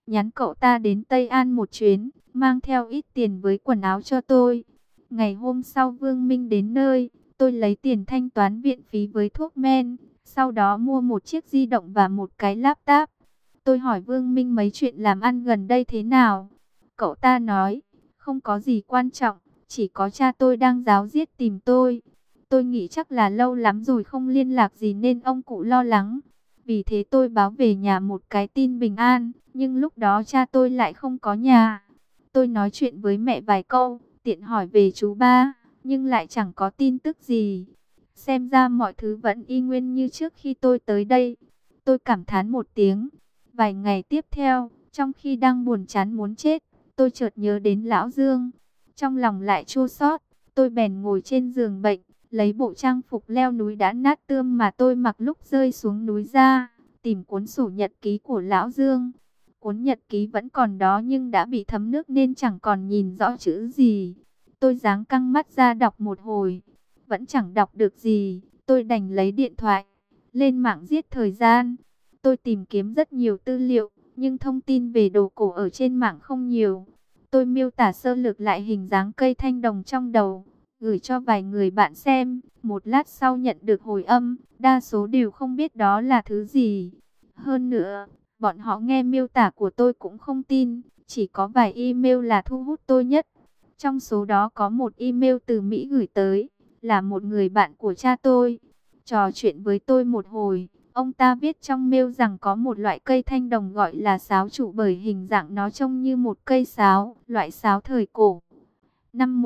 nhắn cậu ta đến Tây An một chuyến, mang theo ít tiền với quần áo cho tôi. Ngày hôm sau Vương Minh đến nơi, tôi lấy tiền thanh toán viện phí với thuốc men, sau đó mua một chiếc di động và một cái laptop. Tôi hỏi Vương Minh mấy chuyện làm ăn gần đây thế nào. Cậu ta nói, không có gì quan trọng, chỉ có cha tôi đang ráo riết tìm tôi. Tôi nghĩ chắc là lâu lắm rồi không liên lạc gì nên ông cụ lo lắng. Vì thế tôi báo về nhà một cái tin bình an, nhưng lúc đó cha tôi lại không có nhà. Tôi nói chuyện với mẹ vài câu, tiện hỏi về chú ba, nhưng lại chẳng có tin tức gì. Xem ra mọi thứ vẫn y nguyên như trước khi tôi tới đây. Tôi cảm thán một tiếng. Vài ngày tiếp theo, trong khi đang buồn chán muốn chết, tôi chợt nhớ đến Lão Dương. Trong lòng lại chua xót, tôi bèn ngồi trên giường bệnh, lấy bộ trang phục leo núi đã nát tươm mà tôi mặc lúc rơi xuống núi ra, tìm cuốn sổ nhật ký của Lão Dương. Cuốn nhật ký vẫn còn đó nhưng đã bị thấm nước nên chẳng còn nhìn rõ chữ gì. Tôi giáng căng mắt ra đọc một hồi, vẫn chẳng đọc được gì. Tôi đành lấy điện thoại, lên mạng giết thời gian. Tôi tìm kiếm rất nhiều tư liệu, nhưng thông tin về đồ cổ ở trên mạng không nhiều. Tôi miêu tả sơ lược lại hình dáng cây thanh đồng trong đầu, gửi cho vài người bạn xem. Một lát sau nhận được hồi âm, đa số đều không biết đó là thứ gì. Hơn nữa, bọn họ nghe miêu tả của tôi cũng không tin, chỉ có vài email là thu hút tôi nhất. Trong số đó có một email từ Mỹ gửi tới, là một người bạn của cha tôi. Trò chuyện với tôi một hồi, ông ta viết trong mail rằng có một loại cây thanh đồng gọi là sáo trụ bởi hình dạng nó trông như một cây sáo, loại sáo thời cổ. Năm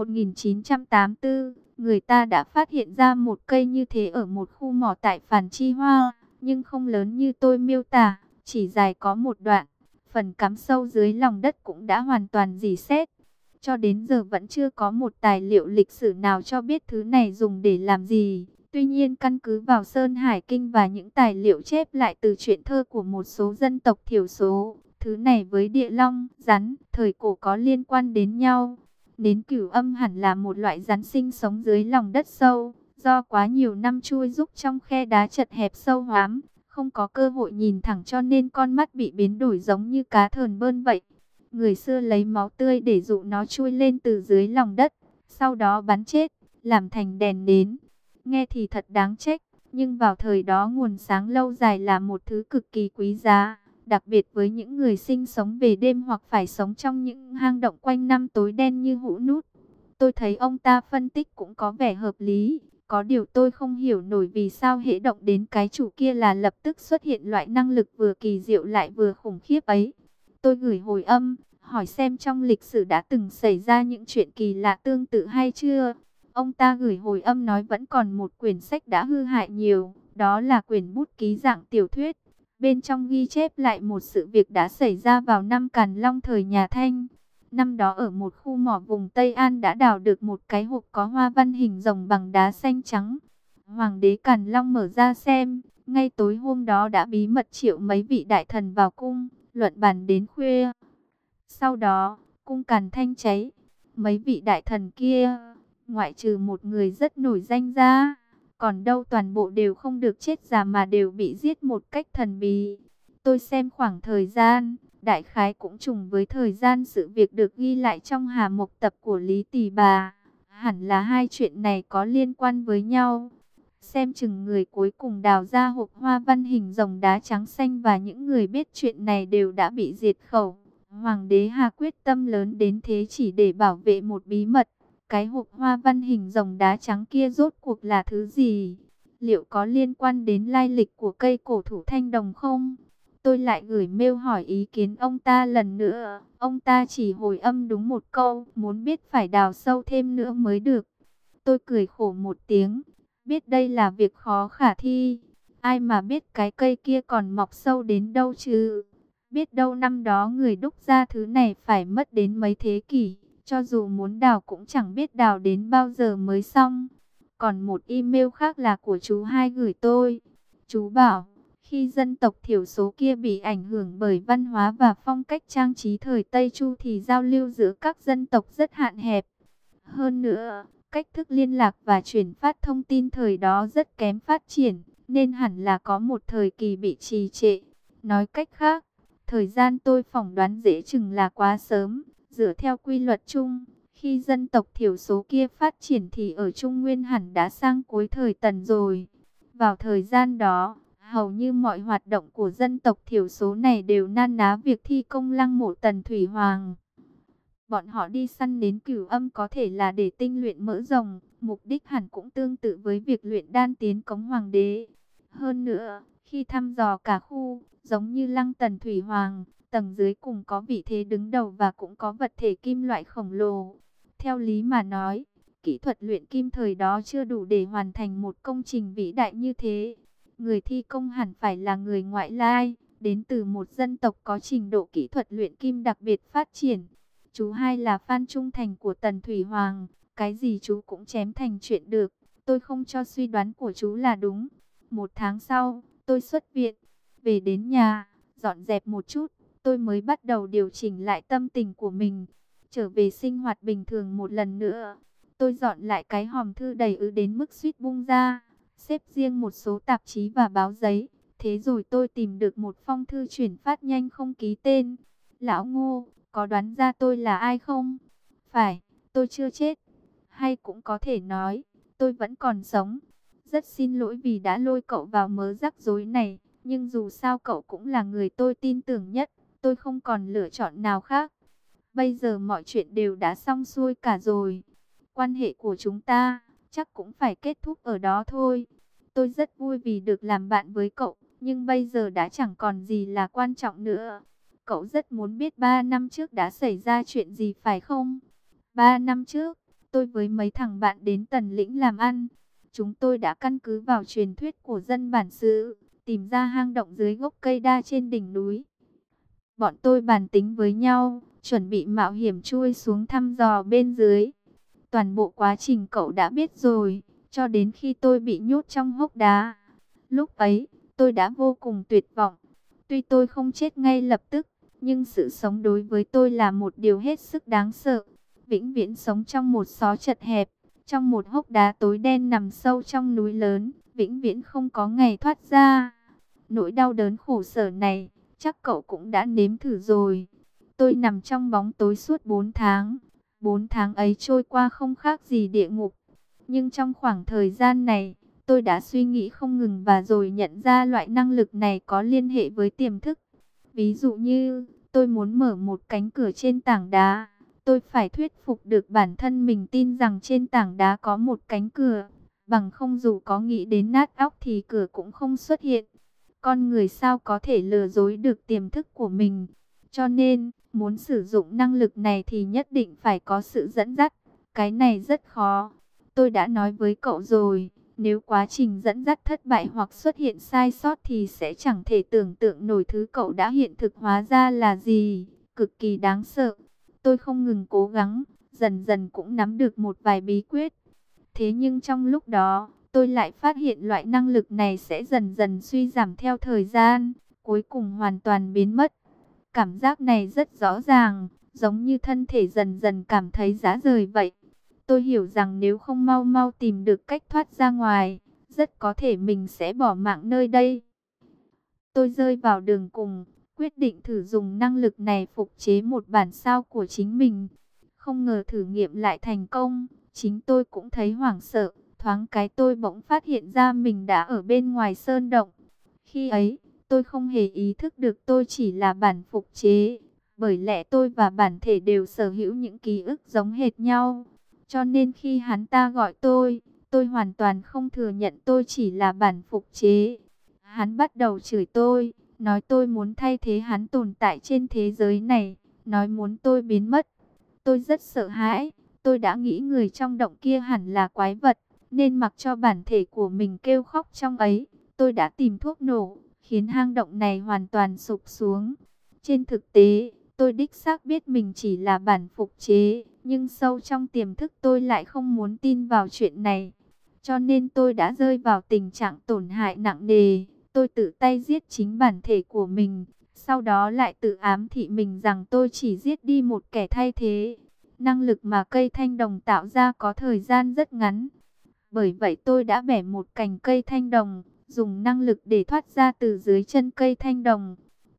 1984, người ta đã phát hiện ra một cây như thế ở một khu mỏ tại Phàn Chi Hoa, nhưng không lớn như tôi miêu tả, chỉ dài có một đoạn. Phần cắm sâu dưới lòng đất cũng đã hoàn toàn rỉ sét. Cho đến giờ vẫn chưa có một tài liệu lịch sử nào cho biết thứ này dùng để làm gì. Tuy nhiên căn cứ vào Sơn Hải Kinh và những tài liệu chép lại từ truyện thơ của một số dân tộc thiểu số, thứ này với địa long, rắn, thời cổ có liên quan đến nhau. Nến Cửu Âm hẳn là một loại rắn sinh sống dưới lòng đất sâu, do quá nhiều năm chui rúc trong khe đá chật hẹp sâu hoắm, không có cơ hội nhìn thẳng cho nên con mắt bị biến đổi giống như cá thờn bơn vậy. Người xưa lấy máu tươi để dụ nó chui lên từ dưới lòng đất, sau đó bắn chết, làm thành đèn nến. Nghe thì thật đáng trách, nhưng vào thời đó nguồn sáng lâu dài là một thứ cực kỳ quý giá, đặc biệt với những người sinh sống về đêm hoặc phải sống trong những hang động quanh năm tối đen như hũ nút. Tôi thấy ông ta phân tích cũng có vẻ hợp lý, có điều tôi không hiểu nổi vì sao hễ động đến cái chủ kia là lập tức xuất hiện loại năng lực vừa kỳ diệu lại vừa khủng khiếp ấy. Tôi gửi hồi âm, hỏi xem trong lịch sử đã từng xảy ra những chuyện kỳ lạ tương tự hay chưa. Ông ta gửi hồi âm nói vẫn còn một quyển sách đã hư hại nhiều, đó là quyển bút ký dạng tiểu thuyết. Bên trong ghi chép lại một sự việc đã xảy ra vào năm Càn Long thời nhà Thanh. Năm đó ở một khu mỏ vùng Tây An đã đào được một cái hộp có hoa văn hình rồng bằng đá xanh trắng. Hoàng đế Càn Long mở ra xem, ngay tối hôm đó đã bí mật triệu mấy vị đại thần vào cung, luận bàn đến khuya. Sau đó, cung Càn Thanh cháy, mấy vị đại thần kia, ngoại trừ một người rất nổi danh ra, còn đâu toàn bộ đều không được chết già mà đều bị giết một cách thần bí. Tôi xem khoảng thời gian, đại khái cũng trùng với thời gian sự việc được ghi lại trong Hà Mộc Tập của Lý Tỳ Bà. Hẳn là hai chuyện này có liên quan với nhau. Xem chừng người cuối cùng đào ra hộp hoa văn hình rồng đá trắng xanh và những người biết chuyện này đều đã bị diệt khẩu. Hoàng đế Hà quyết tâm lớn đến thế chỉ để bảo vệ một bí mật. Cái hộp hoa văn hình rồng đá trắng kia rốt cuộc là thứ gì? Liệu có liên quan đến lai lịch của cây cổ thụ thanh đồng không? Tôi lại gửi mail hỏi ý kiến ông ta lần nữa. Ông ta chỉ hồi âm đúng một câu, muốn biết phải đào sâu thêm nữa mới được. Tôi cười khổ một tiếng, biết đây là việc khó khả thi. Ai mà biết cái cây kia còn mọc sâu đến đâu chứ? Biết đâu năm đó người đúc ra thứ này phải mất đến mấy thế kỷ. Cho dù muốn đào cũng chẳng biết đào đến bao giờ mới xong. Còn một email khác là của chú hai gửi tôi. Chú bảo, khi dân tộc thiểu số kia bị ảnh hưởng bởi văn hóa và phong cách trang trí thời Tây Chu thì giao lưu giữa các dân tộc rất hạn hẹp. Hơn nữa, cách thức liên lạc và truyền phát thông tin thời đó rất kém phát triển, nên hẳn là có một thời kỳ bị trì trệ. Nói cách khác, Thời gian tôi phỏng đoán dễ chừng là quá sớm. Dựa theo quy luật chung, khi dân tộc thiểu số kia phát triển thì ở Trung Nguyên hẳn đã sang cuối thời Tần rồi. Vào thời gian đó, hầu như mọi hoạt động của dân tộc thiểu số này đều nan ná việc thi công lăng mộ Tần Thủy Hoàng. Bọn họ đi săn đến Cửu Âm có thể là để tinh luyện mỡ rồng, mục đích hẳn cũng tương tự với việc luyện đan tiến cống hoàng đế. Hơn nữa, khi thăm dò cả khu, giống như lăng Tần Thủy Hoàng, tầng dưới cùng có vị thế đứng đầu và cũng có vật thể kim loại khổng lồ. Theo lý mà nói, kỹ thuật luyện kim thời đó chưa đủ để hoàn thành một công trình vĩ đại như thế. Người thi công hẳn phải là người ngoại lai, đến từ một dân tộc có trình độ kỹ thuật luyện kim đặc biệt phát triển. Chú hai là fan trung thành của Tần Thủy Hoàng, cái gì chú cũng chém thành chuyện được. Tôi không cho suy đoán của chú là đúng. 1 tháng sau, tôi xuất viện, về đến nhà, dọn dẹp một chút, tôi mới bắt đầu điều chỉnh lại tâm tình của mình, trở về sinh hoạt bình thường một lần nữa. Tôi dọn lại cái hòm thư đầy ứ đến mức suýt bung ra, xếp riêng một số tạp chí và báo giấy. Thế rồi tôi tìm được một phong thư chuyển phát nhanh không ký tên. Lão Ngô, có đoán ra tôi là ai không? Phải, tôi chưa chết. Hay cũng có thể nói, tôi vẫn còn sống. Rất xin lỗi vì đã lôi cậu vào mớ rắc rối này. Nhưng dù sao cậu cũng là người tôi tin tưởng nhất. Tôi không còn lựa chọn nào khác. Bây giờ mọi chuyện đều đã xong xuôi cả rồi. Quan hệ của chúng ta chắc cũng phải kết thúc ở đó thôi. Tôi rất vui vì được làm bạn với cậu. Nhưng bây giờ đã chẳng còn gì là quan trọng nữa. Cậu rất muốn biết 3 năm trước đã xảy ra chuyện gì phải không? 3 năm trước, tôi với mấy thằng bạn đến Tần Lĩnh làm ăn. Chúng tôi đã căn cứ vào truyền thuyết của dân bản xứ, tìm ra hang động dưới gốc cây đa trên đỉnh núi. Bọn tôi bàn tính với nhau, chuẩn bị mạo hiểm chui xuống thăm dò bên dưới. Toàn bộ quá trình cậu đã biết rồi, cho đến khi tôi bị nhốt trong hốc đá. Lúc ấy, tôi đã vô cùng tuyệt vọng. Tuy tôi không chết ngay lập tức, nhưng sự sống đối với tôi là một điều hết sức đáng sợ. Vĩnh viễn sống trong một xó chật hẹp, trong một hốc đá tối đen nằm sâu trong núi lớn, vĩnh viễn không có ngày thoát ra. Nỗi đau đớn khổ sở này, chắc cậu cũng đã nếm thử rồi. Tôi nằm trong bóng tối suốt 4 tháng. 4 tháng ấy trôi qua không khác gì địa ngục. Nhưng trong khoảng thời gian này, tôi đã suy nghĩ không ngừng và rồi nhận ra loại năng lực này có liên hệ với tiềm thức. Ví dụ như, tôi muốn mở một cánh cửa trên tảng đá. Tôi phải thuyết phục được bản thân mình tin rằng trên tảng đá có một cánh cửa. Bằng không dù có nghĩ đến nát óc thì cửa cũng không xuất hiện. Con người sao có thể lừa dối được tiềm thức của mình. Cho nên, muốn sử dụng năng lực này thì nhất định phải có sự dẫn dắt. Cái này rất khó. Tôi đã nói với cậu rồi, nếu quá trình dẫn dắt thất bại hoặc xuất hiện sai sót thì sẽ chẳng thể tưởng tượng nổi thứ cậu đã hiện thực hóa ra là gì. Cực kỳ đáng sợ. Tôi không ngừng cố gắng, dần dần cũng nắm được một vài bí quyết. Thế nhưng trong lúc đó, tôi lại phát hiện loại năng lực này sẽ dần dần suy giảm theo thời gian, cuối cùng hoàn toàn biến mất. Cảm giác này rất rõ ràng, giống như thân thể dần dần cảm thấy rã rời vậy. Tôi hiểu rằng nếu không mau mau tìm được cách thoát ra ngoài, rất có thể mình sẽ bỏ mạng nơi đây. Tôi rơi vào đường cùng, quyết định thử dùng năng lực này phục chế một bản sao của chính mình. Không ngờ thử nghiệm lại thành công, chính tôi cũng thấy hoảng sợ. Thoáng cái tôi bỗng phát hiện ra mình đã ở bên ngoài sơn động. Khi ấy, tôi không hề ý thức được tôi chỉ là bản phục chế. Bởi lẽ tôi và bản thể đều sở hữu những ký ức giống hệt nhau. Cho nên khi hắn ta gọi tôi hoàn toàn không thừa nhận tôi chỉ là bản phục chế. Hắn bắt đầu chửi tôi, nói tôi muốn thay thế hắn tồn tại trên thế giới này, nói muốn tôi biến mất. Tôi rất sợ hãi, tôi đã nghĩ người trong động kia hẳn là quái vật, nên mặc cho bản thể của mình kêu khóc trong ấy. Tôi đã tìm thuốc nổ, khiến hang động này hoàn toàn sụp xuống. Trên thực tế, tôi đích xác biết mình chỉ là bản phục chế, nhưng sâu trong tiềm thức tôi lại không muốn tin vào chuyện này. Cho nên tôi đã rơi vào tình trạng tổn hại nặng nề. Tôi tự tay giết chính bản thể của mình, sau đó lại tự ám thị mình rằng tôi chỉ giết đi một kẻ thay thế. Năng lực mà cây thanh đồng tạo ra có thời gian rất ngắn. Bởi vậy tôi đã bẻ một cành cây thanh đồng, dùng năng lực để thoát ra từ dưới chân cây thanh đồng.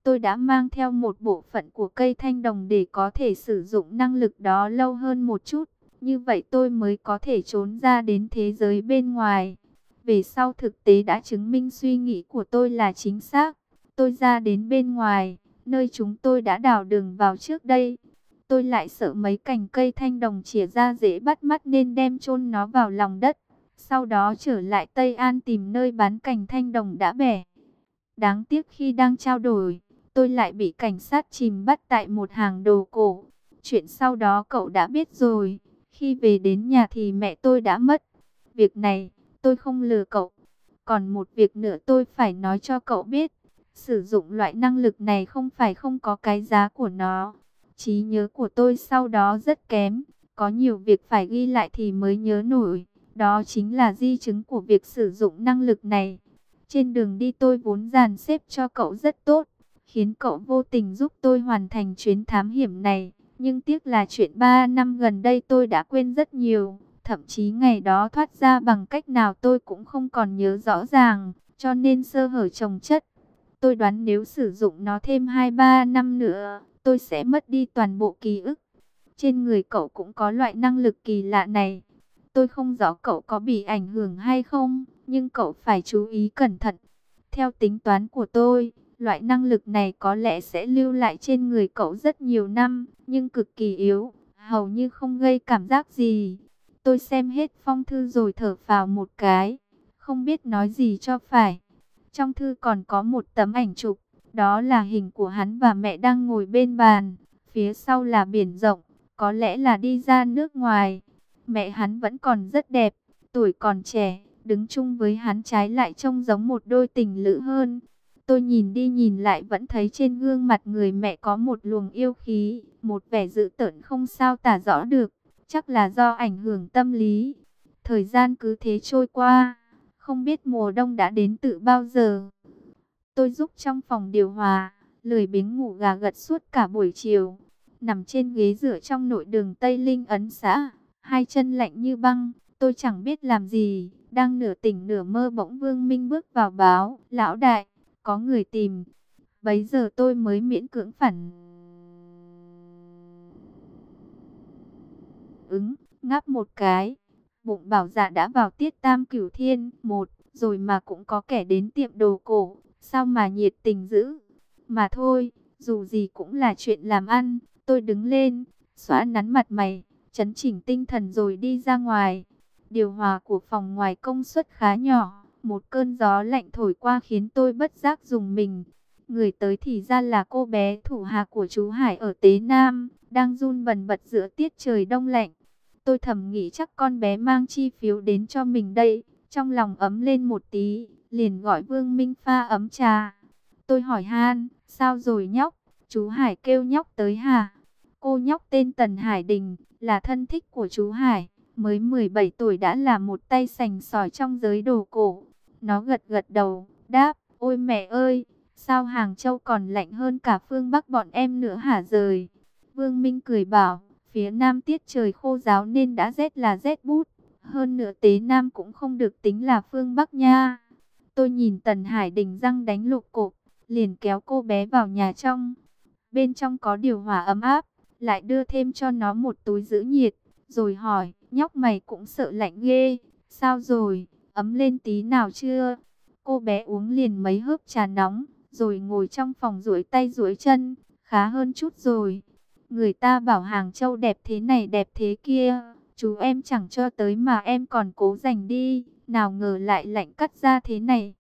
tôi đã mang theo một bộ phận của cây thanh đồng để có thể sử dụng năng lực đó lâu hơn một chút. Như vậy tôi mới có thể trốn ra đến thế giới bên ngoài. Về sau thực tế đã chứng minh suy nghĩ của tôi là chính xác. Tôi ra đến bên ngoài, nơi chúng tôi đã đào đường vào trước đây. Tôi lại sợ mấy cành cây thanh đồng chìa ra dễ bắt mắt nên đem chôn nó vào lòng đất. Sau đó trở lại Tây An tìm nơi bán cành thanh đồng đã bẻ. Đáng tiếc khi đang trao đổi, tôi lại bị cảnh sát chìm bắt tại một hàng đồ cổ. Chuyện sau đó cậu đã biết rồi. Khi về đến nhà thì mẹ tôi đã mất. Việc này, tôi không lừa cậu. Còn một việc nữa tôi phải nói cho cậu biết. Sử dụng loại năng lực này không phải không có cái giá của nó. Trí nhớ của tôi sau đó rất kém. Có nhiều việc phải ghi lại thì mới nhớ nổi. Đó chính là di chứng của việc sử dụng năng lực này. Trên đường đi tôi vốn dàn xếp cho cậu rất tốt, khiến cậu vô tình giúp tôi hoàn thành chuyến thám hiểm này. Nhưng tiếc là chuyện 3 năm gần đây tôi đã quên rất nhiều. Thậm chí ngày đó thoát ra bằng cách nào tôi cũng không còn nhớ rõ ràng, cho nên sơ hở chồng chất. Tôi đoán nếu sử dụng nó thêm 2-3 năm nữa, tôi sẽ mất đi toàn bộ ký ức. Trên người cậu cũng có loại năng lực kỳ lạ này. Tôi không rõ cậu có bị ảnh hưởng hay không, nhưng cậu phải chú ý cẩn thận. Theo tính toán của tôi, loại năng lực này có lẽ sẽ lưu lại trên người cậu rất nhiều năm, nhưng cực kỳ yếu, hầu như không gây cảm giác gì. Tôi xem hết phong thư rồi thở phào một cái, không biết nói gì cho phải. Trong thư còn có một tấm ảnh chụp, đó là hình của hắn và mẹ đang ngồi bên bàn, phía sau là biển rộng, có lẽ là đi ra nước ngoài. Mẹ hắn vẫn còn rất đẹp, tuổi còn trẻ, đứng chung với hắn trái lại trông giống một đôi tình lữ hơn. Tôi nhìn đi nhìn lại vẫn thấy trên gương mặt người mẹ có một luồng yêu khí, một vẻ dữ tợn không sao tả rõ được, chắc là do ảnh hưởng tâm lý. Thời gian cứ thế trôi qua, không biết mùa đông đã đến từ bao giờ. Tôi giúp trong phòng điều hòa, lười biếng ngủ gà gật suốt cả buổi chiều, nằm trên ghế dựa trong nội đường Tây Linh Ấn xã, hai chân lạnh như băng. Tôi chẳng biết làm gì, đang nửa tỉnh nửa mơ bỗng Vương Minh bước vào báo, lão đại, có người tìm. Bấy giờ tôi mới miễn cưỡng phản ứng, ngáp một cái. Bụng bảo dạ đã vào tiết tam cửu thiên, một, rồi mà cũng có kẻ đến tiệm đồ cổ, sao mà nhiệt tình dữ. Mà thôi, dù gì cũng là chuyện làm ăn, tôi đứng lên, xóa nắn mặt mày, chấn chỉnh tinh thần rồi đi ra ngoài. Điều hòa của phòng ngoài công suất khá nhỏ, một cơn gió lạnh thổi qua khiến tôi bất giác rùng mình. Người tới thì ra là cô bé thủ hạ của chú Hải ở Tế Nam, đang run bần bật giữa tiết trời đông lạnh. Tôi thầm nghĩ chắc con bé mang chi phiếu đến cho mình đây, trong lòng ấm lên một tí, liền gọi Vương Minh pha ấm trà. Tôi hỏi han, sao rồi nhóc, chú Hải kêu nhóc tới hả? Cô nhóc tên Tần Hải Đình, là thân thích của chú Hải, mới 17 tuổi đã là một tay sành sỏi trong giới đồ cổ. Nó gật gật đầu, đáp, ôi mẹ ơi, sao Hàng Châu còn lạnh hơn cả phương Bắc bọn em nữa hả rời? Vương Minh cười bảo, phía Nam tiết trời khô ráo nên đã rét là rét bút. Hơn nữa Tế Nam cũng không được tính là phương Bắc nha. Tôi nhìn Tần Hải Đình răng đánh lục cộp, liền kéo cô bé vào nhà trong. Bên trong có điều hòa ấm áp, lại đưa thêm cho nó một túi giữ nhiệt, rồi hỏi, nhóc mày cũng sợ lạnh ghê, sao rồi, ấm lên tí nào chưa? Cô bé uống liền mấy hớp trà nóng, rồi ngồi trong phòng duỗi tay duỗi chân, khá hơn chút rồi. Người ta bảo Hàng Châu đẹp thế này đẹp thế kia, chú em chẳng cho tới mà em còn cố giành đi, nào ngờ lại lạnh cắt ra thế này.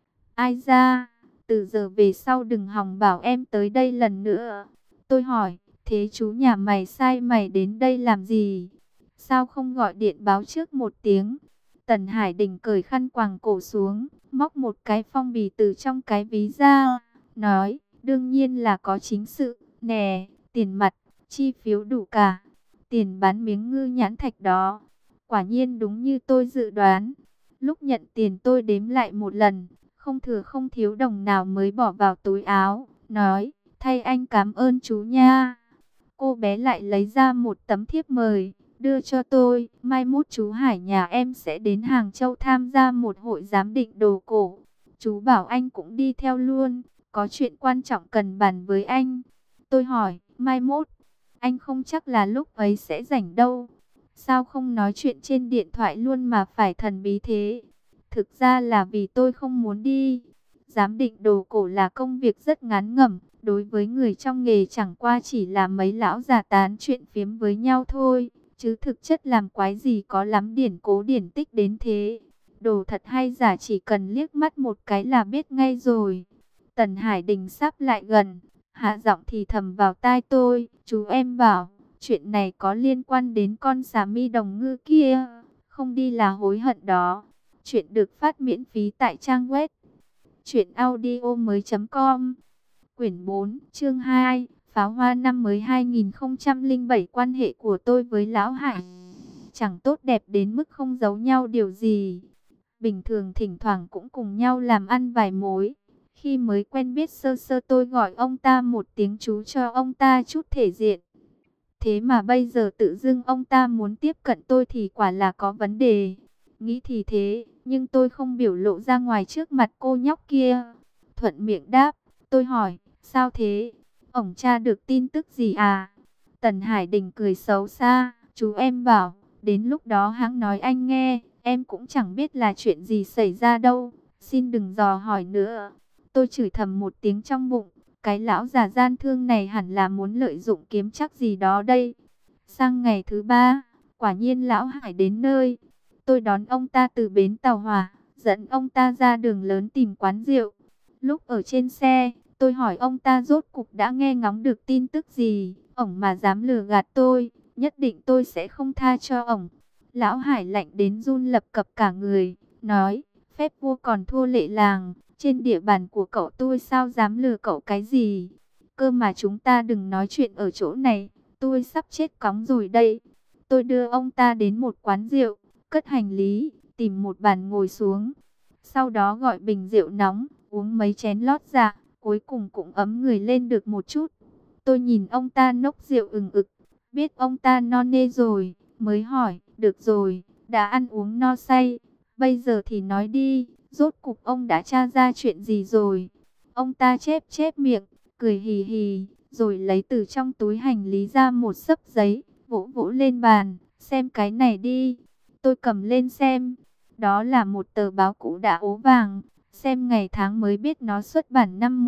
Ai ra, từ giờ về sau đừng hòng bảo em tới đây lần nữa. Tôi hỏi, thế chú nhà mày sai mày đến đây làm gì? Sao không gọi điện báo trước một tiếng? Tần Hải Đình cởi khăn quàng cổ xuống, móc một cái phong bì từ trong cái ví ra, nói, đương nhiên là có chính sự, nè, tiền mặt, chi phiếu đủ cả, tiền bán miếng ngư nhãn thạch đó. Quả nhiên đúng như tôi dự đoán. Lúc nhận tiền tôi đếm lại một lần, không thừa không thiếu đồng nào mới bỏ vào túi áo, nói, thay anh cảm ơn chú nha. Cô bé lại lấy ra một tấm thiếp mời, đưa cho tôi, mai mốt chú Hải nhà em sẽ đến Hàng Châu tham gia một hội giám định đồ cổ. Chú bảo anh cũng đi theo luôn, có chuyện quan trọng cần bàn với anh. Tôi hỏi, mai mốt, anh không chắc là lúc ấy sẽ rảnh đâu. Sao không nói chuyện trên điện thoại luôn mà phải thần bí thế? Thực ra là vì tôi không muốn đi. Giám định đồ cổ là công việc rất ngán ngẩm. Đối với người trong nghề chẳng qua chỉ là mấy lão già tán chuyện phiếm với nhau thôi. Chứ thực chất làm quái gì có lắm điển cố điển tích đến thế. Đồ thật hay giả chỉ cần liếc mắt một cái là biết ngay rồi. Tần Hải Đình sắp lại gần, hạ giọng thì thầm vào tai tôi, chú em bảo, chuyện này có liên quan đến con xà mi đồng ngư kia, không đi là hối hận đó. Chuyện được phát miễn phí tại trang web truyệnaudiomoi.com. Quyển 4, chương 2, Pháo hoa năm mới 2007. Quan hệ của tôi với Lão Hải chẳng tốt đẹp đến mức không giấu nhau điều gì. Bình thường thỉnh thoảng cũng cùng nhau làm ăn vài mối. Khi mới quen biết sơ sơ tôi gọi ông ta một tiếng chú cho ông ta chút thể diện. Thế mà bây giờ tự dưng ông ta muốn tiếp cận tôi thì quả là có vấn đề. Nghĩ thì thế, nhưng tôi không biểu lộ ra ngoài trước mặt cô nhóc kia. Thuận miệng đáp, tôi hỏi, sao thế? Ổng tra được tin tức gì à? Tần Hải Đình cười xấu xa, chú em bảo, đến lúc đó hắn nói anh nghe, em cũng chẳng biết là chuyện gì xảy ra đâu. Xin đừng dò hỏi nữa. Tôi chửi thầm một tiếng trong bụng. Cái lão già gian thương này hẳn là muốn lợi dụng kiếm chắc gì đó đây. Sang ngày thứ ba, quả nhiên lão Hải đến nơi. Tôi đón ông ta từ bến tàu hỏa, dẫn ông ta ra đường lớn tìm quán rượu. Lúc ở trên xe, tôi hỏi ông ta rốt cục đã nghe ngóng được tin tức gì. Ổng mà dám lừa gạt tôi, nhất định tôi sẽ không tha cho ổng. Lão Hải lạnh đến run lập cập cả người, nói, phép vua còn thua lệ làng. Trên địa bàn của cậu tôi sao dám lừa cậu cái gì? Cơ mà chúng ta đừng nói chuyện ở chỗ này, tôi sắp chết cóng rồi đây. Tôi đưa ông ta đến một quán rượu, cất hành lý, tìm một bàn ngồi xuống. Sau đó gọi bình rượu nóng, uống mấy chén lót dạ, cuối cùng cũng ấm người lên được một chút. Tôi nhìn ông ta nốc rượu ừng ực, biết ông ta no nê rồi, mới hỏi, được rồi, đã ăn uống no say, bây giờ thì nói đi. Rốt cục ông đã tra ra chuyện gì rồi? Ông ta chép chép miệng, cười hì hì, rồi lấy từ trong túi hành lý ra một xấp giấy, vỗ vỗ lên bàn, xem cái này đi. Tôi cầm lên xem, đó là một tờ báo cũ đã ố vàng, xem ngày tháng mới biết nó xuất bản năm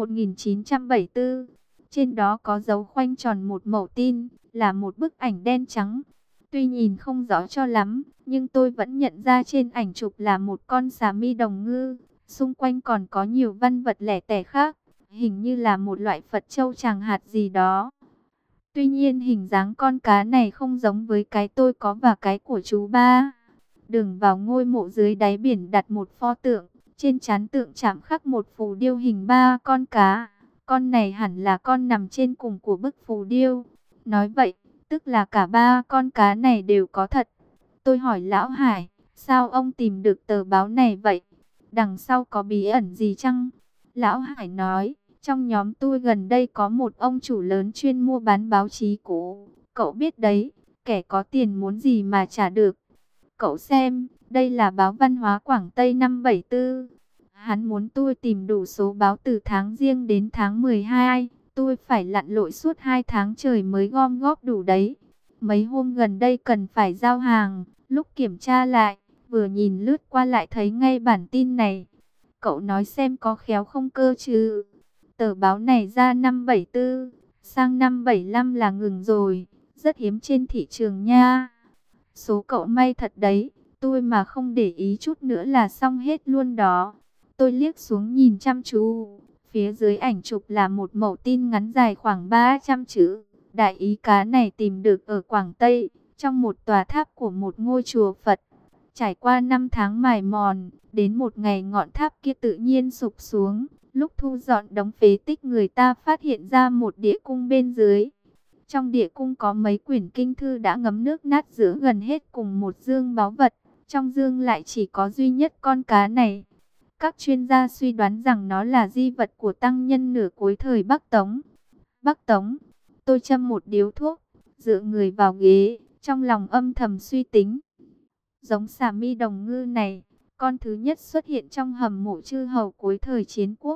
1974. Trên đó có dấu khoanh tròn một mẩu tin, là một bức ảnh đen trắng. Tuy nhìn không rõ cho lắm, nhưng tôi vẫn nhận ra trên ảnh chụp là một con xà mi đồng ngư. Xung quanh còn có nhiều văn vật lẻ tẻ khác, hình như là một loại Phật châu chẳng hạt gì đó. Tuy nhiên hình dáng con cá này không giống với cái tôi có và cái của chú ba. Đường vào ngôi mộ dưới đáy biển đặt một pho tượng, trên trán tượng chạm khắc một phù điêu hình ba con cá. Con này hẳn là con nằm trên cùng của bức phù điêu. Nói vậy, tức là cả ba con cá này đều có thật. Tôi hỏi Lão Hải, sao ông tìm được tờ báo này vậy? Đằng sau có bí ẩn gì chăng? Lão Hải nói, trong nhóm tôi gần đây có một ông chủ lớn chuyên mua bán báo chí cũ. Cậu biết đấy, kẻ có tiền muốn gì mà trả được. Cậu xem, đây là báo Văn hóa Quảng Tây năm 74. Hắn muốn tôi tìm đủ số báo từ tháng Giêng đến tháng 12. Tôi phải lặn lội suốt 2 tháng trời mới gom góp đủ đấy. Mấy hôm gần đây cần phải giao hàng. Lúc kiểm tra lại, vừa nhìn lướt qua lại thấy ngay bản tin này. Cậu nói xem có khéo không cơ chứ? Tờ báo này ra năm 74, sang năm 75 là ngừng rồi. Rất hiếm trên thị trường nha. Số cậu may thật đấy, tôi mà không để ý chút nữa là xong hết luôn đó. Tôi liếc xuống nhìn chăm chú. Phía dưới ảnh chụp là một mẩu tin ngắn dài khoảng 300 chữ. Đại ý cá này tìm được ở Quảng Tây, trong một tòa tháp của một ngôi chùa Phật. Trải qua 5 tháng mài mòn, đến một ngày ngọn tháp kia tự nhiên sụp xuống. Lúc thu dọn đống phế tích người ta phát hiện ra một địa cung bên dưới. Trong địa cung có mấy quyển kinh thư đã ngấm nước nát rữa gần hết cùng một dương báu vật. Trong dương lại chỉ có duy nhất con cá này. Các chuyên gia suy đoán rằng nó là di vật của tăng nhân nửa cuối thời Bắc Tống. Bắc Tống, tôi châm một điếu thuốc, dựa người vào ghế, trong lòng âm thầm suy tính. Giống xà mi đồng ngư này, con thứ nhất xuất hiện trong hầm mộ chư hầu cuối thời Chiến Quốc.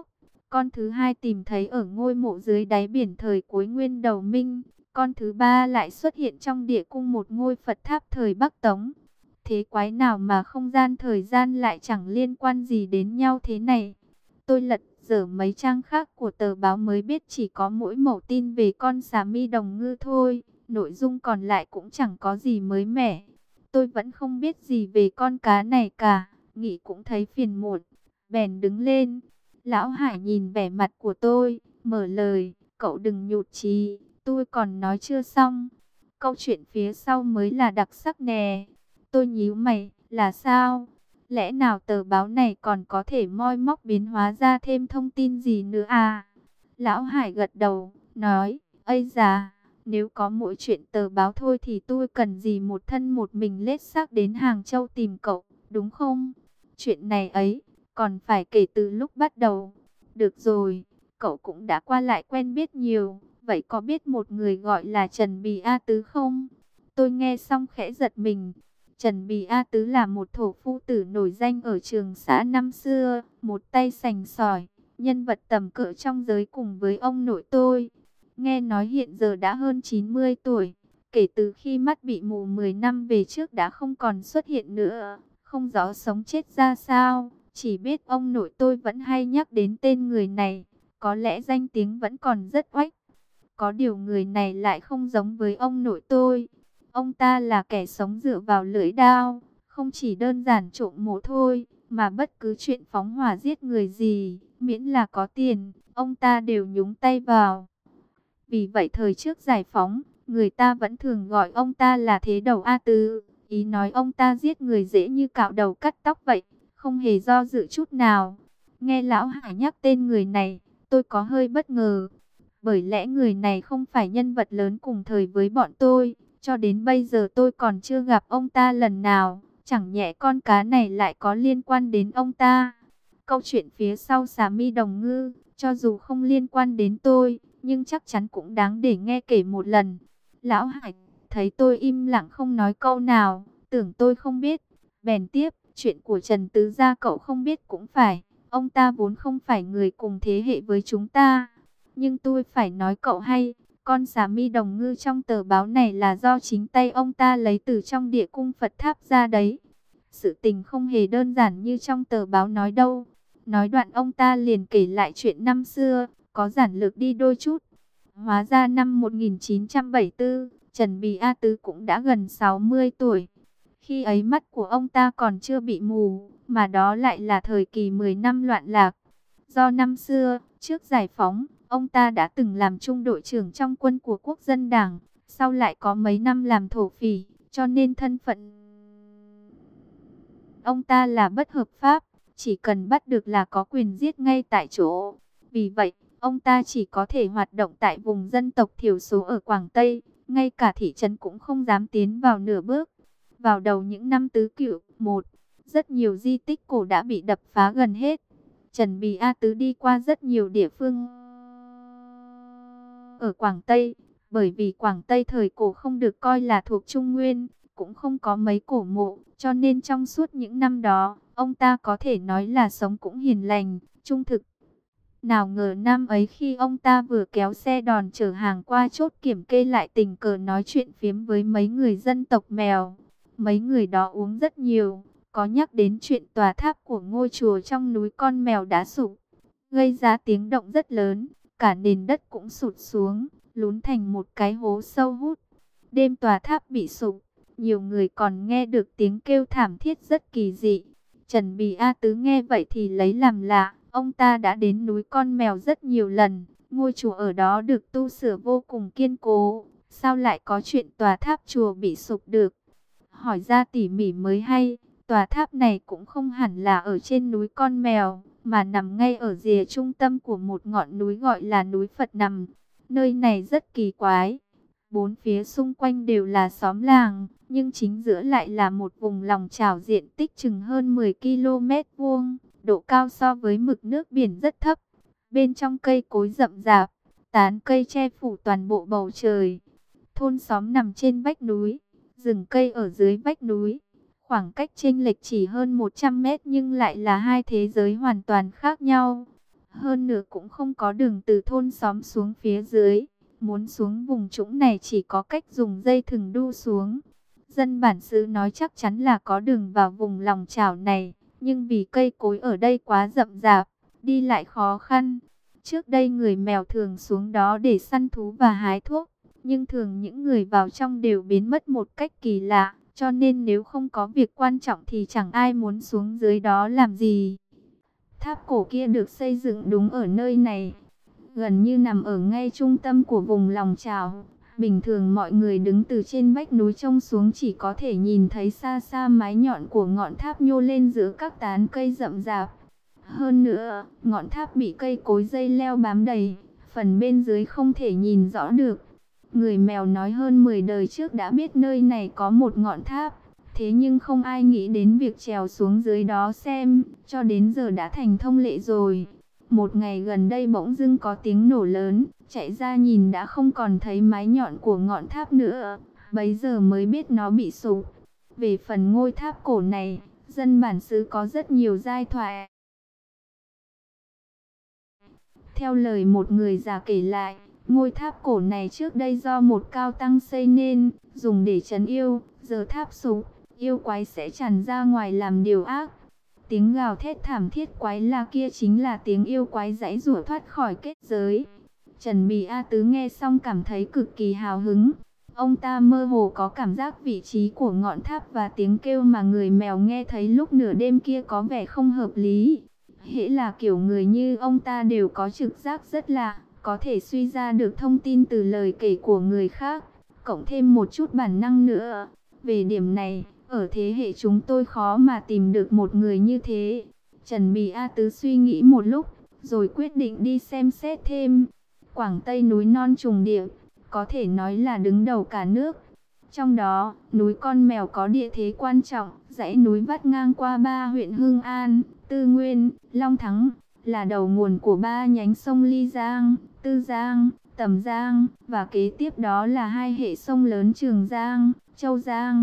Con thứ hai tìm thấy ở ngôi mộ dưới đáy biển thời cuối Nguyên Đầu Minh. Con thứ ba lại xuất hiện trong địa cung một ngôi Phật tháp thời Bắc Tống. Thế quái nào mà không gian thời gian lại chẳng liên quan gì đến nhau thế này? Tôi lật dở mấy trang khác của tờ báo mới biết chỉ có mỗi mẩu tin về con xà mi đồng ngư thôi. Nội dung còn lại cũng chẳng có gì mới mẻ. Tôi vẫn không biết gì về con cá này cả. Nghĩ cũng thấy phiền muộn. Bèn đứng lên. Lão Hải nhìn vẻ mặt của tôi, mở lời. Cậu đừng nhụt chí, tôi còn nói chưa xong. Câu chuyện phía sau mới là đặc sắc nè. Tôi nhíu mày, là sao? Lẽ nào tờ báo này còn có thể moi móc biến hóa ra thêm thông tin gì nữa à? Lão Hải gật đầu, nói, ây già, nếu có mỗi chuyện tờ báo thôi thì tôi cần gì một thân một mình lết xác đến Hàng Châu tìm cậu, đúng không? Chuyện này ấy, còn phải kể từ lúc bắt đầu. Được rồi, cậu cũng đã qua lại quen biết nhiều, vậy có biết một người gọi là Trần Bì A Tứ không? Tôi nghe xong khẽ giật mình. Trần Bì A Tứ là một thổ phu tử nổi danh ở Trường Xã năm xưa, một tay sành sỏi, nhân vật tầm cỡ trong giới cùng với ông nội tôi. Nghe nói hiện giờ đã hơn 90 tuổi, kể từ khi mắt bị mù 10 năm về trước đã không còn xuất hiện nữa, không rõ sống chết ra sao. Chỉ biết ông nội tôi vẫn hay nhắc đến tên người này, có lẽ danh tiếng vẫn còn rất oách. Có điều người này lại không giống với ông nội tôi. Ông ta là kẻ sống dựa vào lưỡi đao, không chỉ đơn giản trộm mộ thôi, mà bất cứ chuyện phóng hỏa giết người gì, miễn là có tiền, ông ta đều nhúng tay vào. Vì vậy thời trước giải phóng, người ta vẫn thường gọi ông ta là Thế Đầu A Tứ, ý nói ông ta giết người dễ như cạo đầu cắt tóc vậy, không hề do dự chút nào. Nghe Lão Hải nhắc tên người này, tôi có hơi bất ngờ, bởi lẽ người này không phải nhân vật lớn cùng thời với bọn tôi. Cho đến bây giờ tôi còn chưa gặp ông ta lần nào. Chẳng nhẽ con cá này lại có liên quan đến ông ta. Câu chuyện phía sau xà mi đồng ngư, cho dù không liên quan đến tôi, nhưng chắc chắn cũng đáng để nghe kể một lần. Lão Hải thấy tôi im lặng không nói câu nào, tưởng tôi không biết. Bèn tiếp, chuyện của Trần Tứ Gia cậu không biết cũng phải. Ông ta vốn không phải người cùng thế hệ với chúng ta. Nhưng tôi phải nói cậu hay, con xà mi đồng ngư trong tờ báo này là do chính tay ông ta lấy từ trong địa cung Phật tháp ra đấy. Sự tình không hề đơn giản như trong tờ báo nói đâu. Nói đoạn ông ta liền kể lại chuyện năm xưa, có giản lược đi đôi chút. Hóa ra năm 1974, Trần Bì A Tứ cũng đã gần 60 tuổi. Khi ấy mắt của ông ta còn chưa bị mù, mà đó lại là thời kỳ 10 năm loạn lạc. Do năm xưa, trước giải phóng, ông ta đã từng làm trung đội trưởng trong quân của Quốc dân Đảng, sau lại có mấy năm làm thổ phỉ, cho nên thân phận ông ta là bất hợp pháp, chỉ cần bắt được là có quyền giết ngay tại chỗ. Vì vậy, ông ta chỉ có thể hoạt động tại vùng dân tộc thiểu số ở Quảng Tây, ngay cả thị trấn cũng không dám tiến vào nửa bước. Vào đầu những năm Tứ Cựu, rất nhiều di tích cổ đã bị đập phá gần hết. Trần Bì A Tứ đi qua rất nhiều địa phương ở Quảng Tây, bởi vì Quảng Tây thời cổ không được coi là thuộc Trung Nguyên, cũng không có mấy cổ mộ, cho nên trong suốt những năm đó, ông ta có thể nói là sống cũng hiền lành, trung thực. Nào ngờ năm ấy khi ông ta vừa kéo xe đòn chở hàng qua chốt kiểm kê lại tình cờ nói chuyện phiếm với mấy người dân tộc Mèo. Mấy người đó uống rất nhiều, có nhắc đến chuyện tòa tháp của ngôi chùa trong núi Con Mèo đã sụp, gây ra tiếng động rất lớn, cả nền đất cũng sụt xuống, lún thành một cái hố sâu hút. Đêm tòa tháp bị sụp, nhiều người còn nghe được tiếng kêu thảm thiết rất kỳ dị. Trần Bì A Tứ nghe vậy thì lấy làm lạ, ông ta đã đến núi Con Mèo rất nhiều lần, ngôi chùa ở đó được tu sửa vô cùng kiên cố, sao lại có chuyện tòa tháp chùa bị sụp được? Hỏi ra tỉ mỉ mới hay, tòa tháp này cũng không hẳn là ở trên núi Con Mèo, mà nằm ngay ở rìa trung tâm của một ngọn núi gọi là núi Phật Nằm. Nơi này rất kỳ quái. Bốn phía xung quanh đều là xóm làng, nhưng chính giữa lại là một vùng lòng chảo diện tích chừng hơn 10 km vuông, độ cao so với mực nước biển rất thấp. Bên trong cây cối rậm rạp, tán cây che phủ toàn bộ bầu trời. Thôn xóm nằm trên vách núi, rừng cây ở dưới vách núi. Khoảng cách chênh lệch chỉ hơn 100 mét nhưng lại là hai thế giới hoàn toàn khác nhau. Hơn nữa cũng không có đường từ thôn xóm xuống phía dưới. Muốn xuống vùng trũng này chỉ có cách dùng dây thừng đu xuống. Dân bản xứ nói chắc chắn là có đường vào vùng lòng chảo này, nhưng vì cây cối ở đây quá rậm rạp, đi lại khó khăn. Trước đây người Mèo thường xuống đó để săn thú và hái thuốc, nhưng thường những người vào trong đều biến mất một cách kỳ lạ, cho nên nếu không có việc quan trọng thì chẳng ai muốn xuống dưới đó làm gì. Tháp cổ kia được xây dựng đúng ở nơi này, gần như nằm ở ngay trung tâm của vùng lòng chảo. Bình thường mọi người đứng từ trên vách núi trông xuống chỉ có thể nhìn thấy xa xa mái nhọn của ngọn tháp nhô lên giữa các tán cây rậm rạp. Hơn nữa, ngọn tháp bị cây cối dây leo bám đầy, phần bên dưới không thể nhìn rõ được. Người Mèo nói hơn 10 đời trước đã biết nơi này có một ngọn tháp, thế nhưng không ai nghĩ đến việc trèo xuống dưới đó xem, cho đến giờ đã thành thông lệ rồi. Một ngày gần đây bỗng dưng có tiếng nổ lớn, chạy ra nhìn đã không còn thấy mái nhọn của ngọn tháp nữa, bấy giờ mới biết nó bị sụp. Về phần ngôi tháp cổ này, dân bản xứ có rất nhiều giai thoại. Theo lời một người già kể lại, ngôi tháp cổ này trước đây do một cao tăng xây nên, dùng để trấn yêu, giờ tháp sụp, yêu quái sẽ tràn ra ngoài làm điều ác. Tiếng gào thét thảm thiết quái la kia chính là tiếng yêu quái giãy giụa thoát khỏi kết giới. Trần Bì A Tứ nghe xong cảm thấy cực kỳ hào hứng. Ông ta mơ hồ có cảm giác vị trí của ngọn tháp và tiếng kêu mà người Mèo nghe thấy lúc nửa đêm kia có vẻ không hợp lý. Hễ là kiểu người như ông ta đều có trực giác rất lạ, có thể suy ra được thông tin từ lời kể của người khác, cộng thêm một chút bản năng nữa. Về điểm này, ở thế hệ chúng tôi khó mà tìm được một người như thế. Trần Bì A Tứ suy nghĩ một lúc, rồi quyết định đi xem xét thêm. Quảng Tây núi non trùng điệp, có thể nói là đứng đầu cả nước. Trong đó, núi Con Mèo có địa thế quan trọng, dãy núi vắt ngang qua 3 huyện Hưng An, Tư Nguyên, Long Thắng, là đầu nguồn của 3 nhánh sông Ly Giang, Tư Giang, Tầm Giang, và kế tiếp đó là 2 hệ sông lớn Trường Giang, Châu Giang.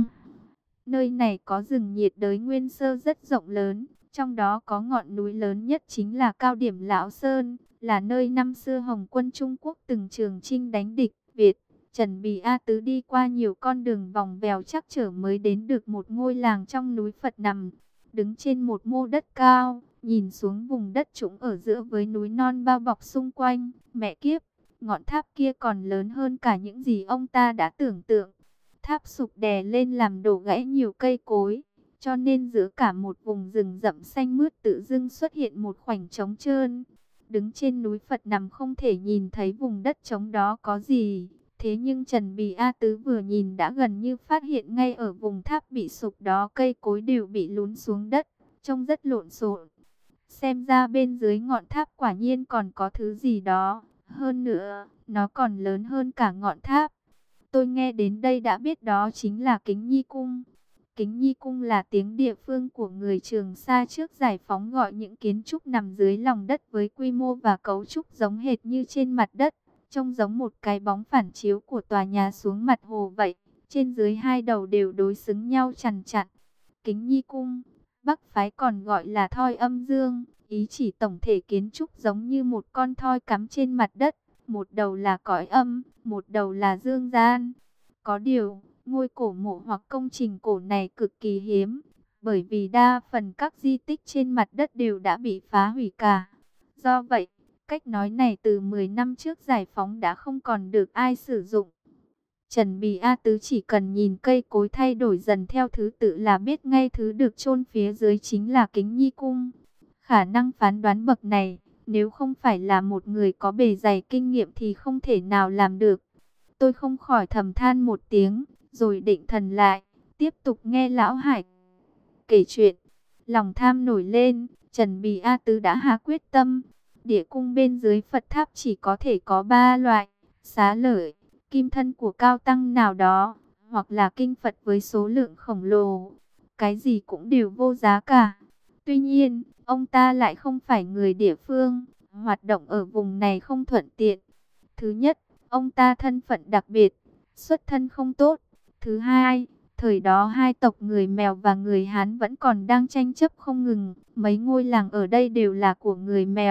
Nơi này có rừng nhiệt đới nguyên sơ rất rộng lớn, trong đó có ngọn núi lớn nhất chính là cao điểm Lão Sơn, là nơi năm xưa Hồng quân Trung Quốc từng trường chinh đánh địch Việt. Trần Bì A Tứ đi qua nhiều con đường vòng vèo trắc trở mới đến được một ngôi làng trong núi Phật nằm. Đứng trên một mô đất cao, nhìn xuống vùng đất trũng ở giữa với núi non bao bọc xung quanh, mẹ kiếp, ngọn tháp kia còn lớn hơn cả những gì ông ta đã tưởng tượng. Tháp sụp đè lên làm đổ gãy nhiều cây cối, cho nên giữa cả một vùng rừng rậm xanh mướt tự dưng xuất hiện một khoảnh trống trơn. Đứng trên núi Phật nằm không thể nhìn thấy vùng đất trống đó có gì. Thế nhưng Trần Bì A Tứ vừa nhìn đã gần như phát hiện ngay ở vùng tháp bị sụp đó cây cối đều bị lún xuống đất, trông rất lộn xộn. Xem ra bên dưới ngọn tháp quả nhiên còn có thứ gì đó. Hơn nữa, nó còn lớn hơn cả ngọn tháp. Tôi nghe đến đây đã biết đó chính là Kính Nhi Cung. Kính Nhi Cung là tiếng địa phương của người Trường Sa trước giải phóng, gọi những kiến trúc nằm dưới lòng đất với quy mô và cấu trúc giống hệt như trên mặt đất, trông giống một cái bóng phản chiếu của tòa nhà xuống mặt hồ vậy. Trên dưới hai đầu đều đối xứng nhau chằng chặn. Kính Nhi Cung, Bắc phái còn gọi là thoi âm dương, ý chỉ tổng thể kiến trúc giống như một con thoi cắm trên mặt đất, một đầu là cõi âm, một đầu là dương gian. Có điều, ngôi cổ mộ hoặc công trình cổ này cực kỳ hiếm, bởi vì đa phần các di tích trên mặt đất đều đã bị phá hủy cả. Do vậy, cách nói này từ 10 năm trước giải phóng đã không còn được ai sử dụng. Trần Bì A Tứ chỉ cần nhìn cây cối thay đổi dần theo thứ tự là biết ngay thứ được chôn phía dưới chính là Kính Nhi Cung. Khả năng phán đoán bậc này, nếu không phải là một người có bề dày kinh nghiệm thì không thể nào làm được. Tôi không khỏi thầm than một tiếng, rồi định thần lại, tiếp tục nghe Lão Hải kể chuyện. Lòng tham nổi lên, Trần Bì A Tứ đã hạ quyết tâm. Địa cung bên dưới Phật tháp chỉ có thể có 3 loại: xá lợi, kim thân của cao tăng nào đó, hoặc là kinh Phật với số lượng khổng lồ. Cái gì cũng đều vô giá cả. Tuy nhiên, ông ta lại không phải người địa phương, hoạt động ở vùng này không thuận tiện. Thứ nhất, ông ta thân phận đặc biệt, xuất thân không tốt. Thứ hai, thời đó hai tộc người Mèo và người Hán vẫn còn đang tranh chấp không ngừng. Mấy ngôi làng ở đây đều là của người Mèo.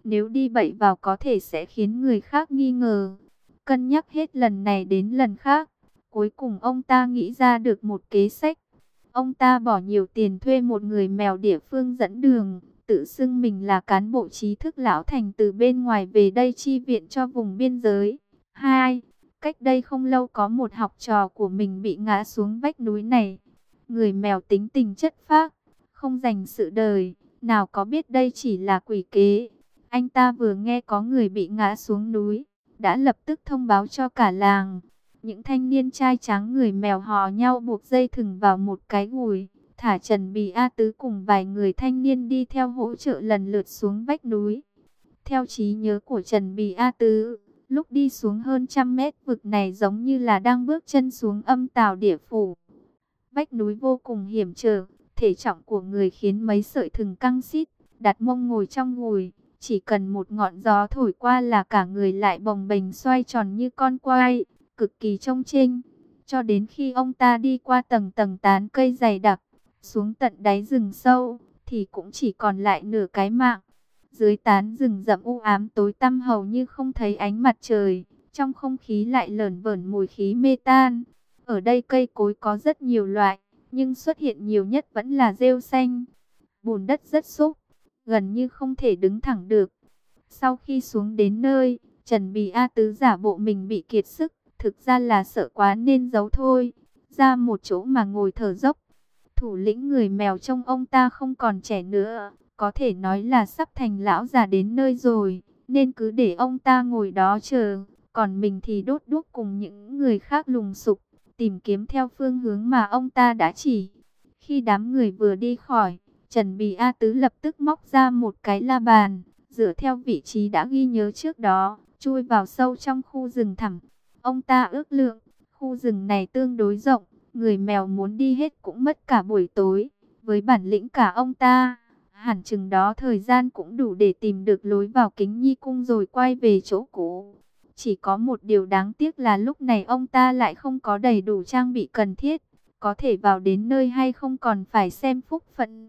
Nếu đi bậy vào có thể sẽ khiến người khác nghi ngờ. Cân nhắc hết lần này đến lần khác, cuối cùng ông ta nghĩ ra được một kế sách. Ông ta bỏ nhiều tiền thuê một người mèo địa phương dẫn đường, tự xưng mình là cán bộ trí thức lão thành từ bên ngoài về đây chi viện cho vùng biên giới. Hai, cách đây không lâu có một học trò của mình bị ngã xuống vách núi này. Người mèo tính tình chất phác, không dành sự đời, nào có biết đây chỉ là quỷ kế. Anh ta vừa nghe có người bị ngã xuống núi, đã lập tức thông báo cho cả làng. Những thanh niên trai tráng người mèo hò nhau buộc dây thừng vào một cái gùi, thả Trần Bì A Tứ cùng vài người thanh niên đi theo hỗ trợ lần lượt xuống vách núi. Theo trí nhớ của Trần Bì A Tứ, lúc đi xuống hơn 100 mét vực này giống như là đang bước chân xuống âm tào địa phủ. Vách núi vô cùng hiểm trở, thể trọng của người khiến mấy sợi thừng căng xít, đặt mông ngồi trong gùi. Chỉ cần một ngọn gió thổi qua là cả người lại bồng bềnh xoay tròn như con quay, cực kỳ trông chênh. Cho đến khi ông ta đi qua tầng tầng tán cây dày đặc, xuống tận đáy rừng sâu, thì cũng chỉ còn lại nửa cái mạng. Dưới tán rừng rậm u ám tối tăm hầu như không thấy ánh mặt trời, trong không khí lại lởn vởn mùi khí mê tan. Ở đây cây cối có rất nhiều loại, nhưng xuất hiện nhiều nhất vẫn là rêu xanh. Bùn đất rất xúc, gần như không thể đứng thẳng được. Sau khi xuống đến nơi, Trần Bì A Tứ giả bộ mình bị kiệt sức, thực ra là sợ quá nên giấu thôi, ra một chỗ mà ngồi thở dốc. Thủ lĩnh người mèo trông ông ta không còn trẻ nữa, có thể nói là sắp thành lão già đến nơi rồi, nên cứ để ông ta ngồi đó chờ, còn mình thì đốt đuốc cùng những người khác lùng sục, tìm kiếm theo phương hướng mà ông ta đã chỉ. Khi đám người vừa đi khỏi, Trần Bì A Tứ lập tức móc ra một cái la bàn, dựa theo vị trí đã ghi nhớ trước đó, chui vào sâu trong khu rừng thẳm. Ông ta ước lượng, khu rừng này tương đối rộng, người mèo muốn đi hết cũng mất cả buổi tối. Với bản lĩnh cả ông ta, hẳn chừng đó thời gian cũng đủ để tìm được lối vào Kính Nhi cung rồi quay về chỗ cũ. Chỉ có một điều đáng tiếc là lúc này ông ta lại không có đầy đủ trang bị cần thiết. Có thể vào đến nơi hay không còn phải xem phúc phận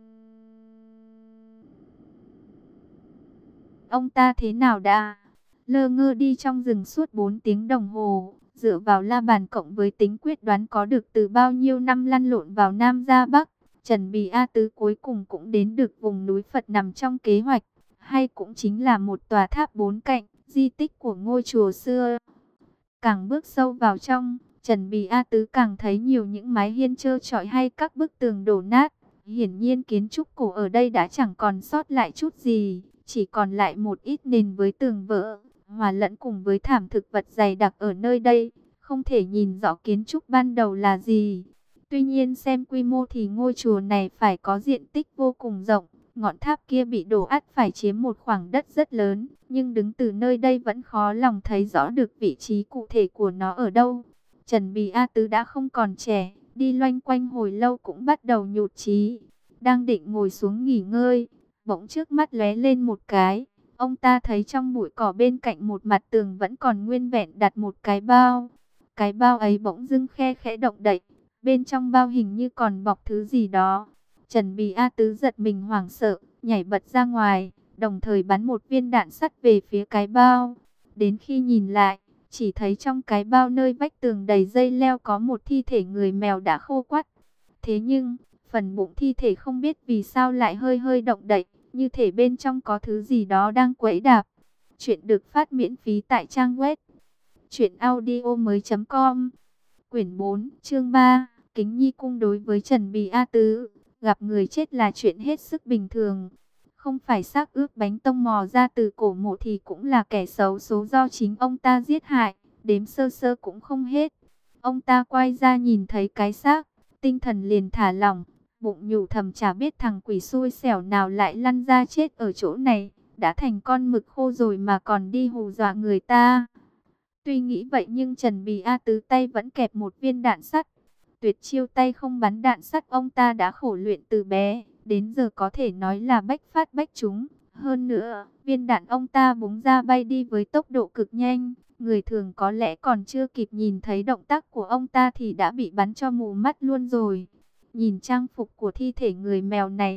ông ta thế nào đã. Lơ ngơ đi trong rừng suốt 4 tiếng đồng hồ, dựa vào la bàn cộng với tính quyết đoán có được từ bao nhiêu năm lăn lộn vào Nam ra Bắc, Trần Bì A Tứ cuối cùng cũng đến được vùng núi Phật nằm trong kế hoạch, hay cũng chính là một tòa tháp 4 cạnh, di tích của ngôi chùa xưa. Càng bước sâu vào trong, Trần Bì A Tứ càng thấy nhiều những mái hiên trơ trọi hay các bức tường đổ nát. Hiển nhiên kiến trúc cổ ở đây đã chẳng còn sót lại chút gì, chỉ còn lại một ít nền với tường vỡ, hòa lẫn cùng với thảm thực vật dày đặc ở nơi đây, không thể nhìn rõ kiến trúc ban đầu là gì. Tuy nhiên xem quy mô thì ngôi chùa này phải có diện tích vô cùng rộng, ngọn tháp kia bị đổ át phải chiếm một khoảng đất rất lớn, nhưng đứng từ nơi đây vẫn khó lòng thấy rõ được vị trí cụ thể của nó ở đâu. Trần Bì A Tứ đã không còn trẻ, đi loanh quanh hồi lâu cũng bắt đầu nhụt chí. Đang định ngồi xuống nghỉ ngơi, bỗng trước mắt lóe lên một cái. Ông ta thấy trong bụi cỏ bên cạnh một mặt tường vẫn còn nguyên vẹn đặt một cái bao. Cái bao ấy bỗng dưng khe khẽ động đậy. Bên trong bao hình như còn bọc thứ gì đó. Trần Bì A Tứ giật mình hoảng sợ, nhảy bật ra ngoài, đồng thời bắn một viên đạn sắt về phía cái bao. Đến khi nhìn lại, chỉ thấy trong cái bao nơi vách tường đầy dây leo có một thi thể người mèo đã khô quắt. Thế nhưng, phần bụng thi thể không biết vì sao lại hơi hơi động đậy, như thể bên trong có thứ gì đó đang quẫy đạp. Chuyện được phát miễn phí tại trang web truyệnaudiomoi.com. Quyển 4, chương 3, Kính Nhi cung. Đối với Trần Bì A Tứ, gặp người chết là chuyện hết sức bình thường. Không phải xác ướp bánh tông mò ra từ cổ mộ thì cũng là kẻ xấu số do chính ông ta giết hại, đếm sơ sơ cũng không hết. Ông ta quay ra nhìn thấy cái xác, tinh thần liền thả lỏng, bụng nhủ thầm chả biết thằng quỷ xui xẻo nào lại lăn ra chết ở chỗ này, đã thành con mực khô rồi mà còn đi hù dọa người ta. Tuy nghĩ vậy nhưng Trần Bì A Tứ tay vẫn kẹp một viên đạn sắt. Tuyệt chiêu tay không bắn đạn sắt ông ta đã khổ luyện từ bé, đến giờ có thể nói là bách phát bách trúng. Hơn nữa, viên đạn ông ta búng ra bay đi với tốc độ cực nhanh. Người thường có lẽ còn chưa kịp nhìn thấy động tác của ông ta thì đã bị bắn cho mù mắt luôn rồi. Nhìn trang phục của thi thể người mèo này,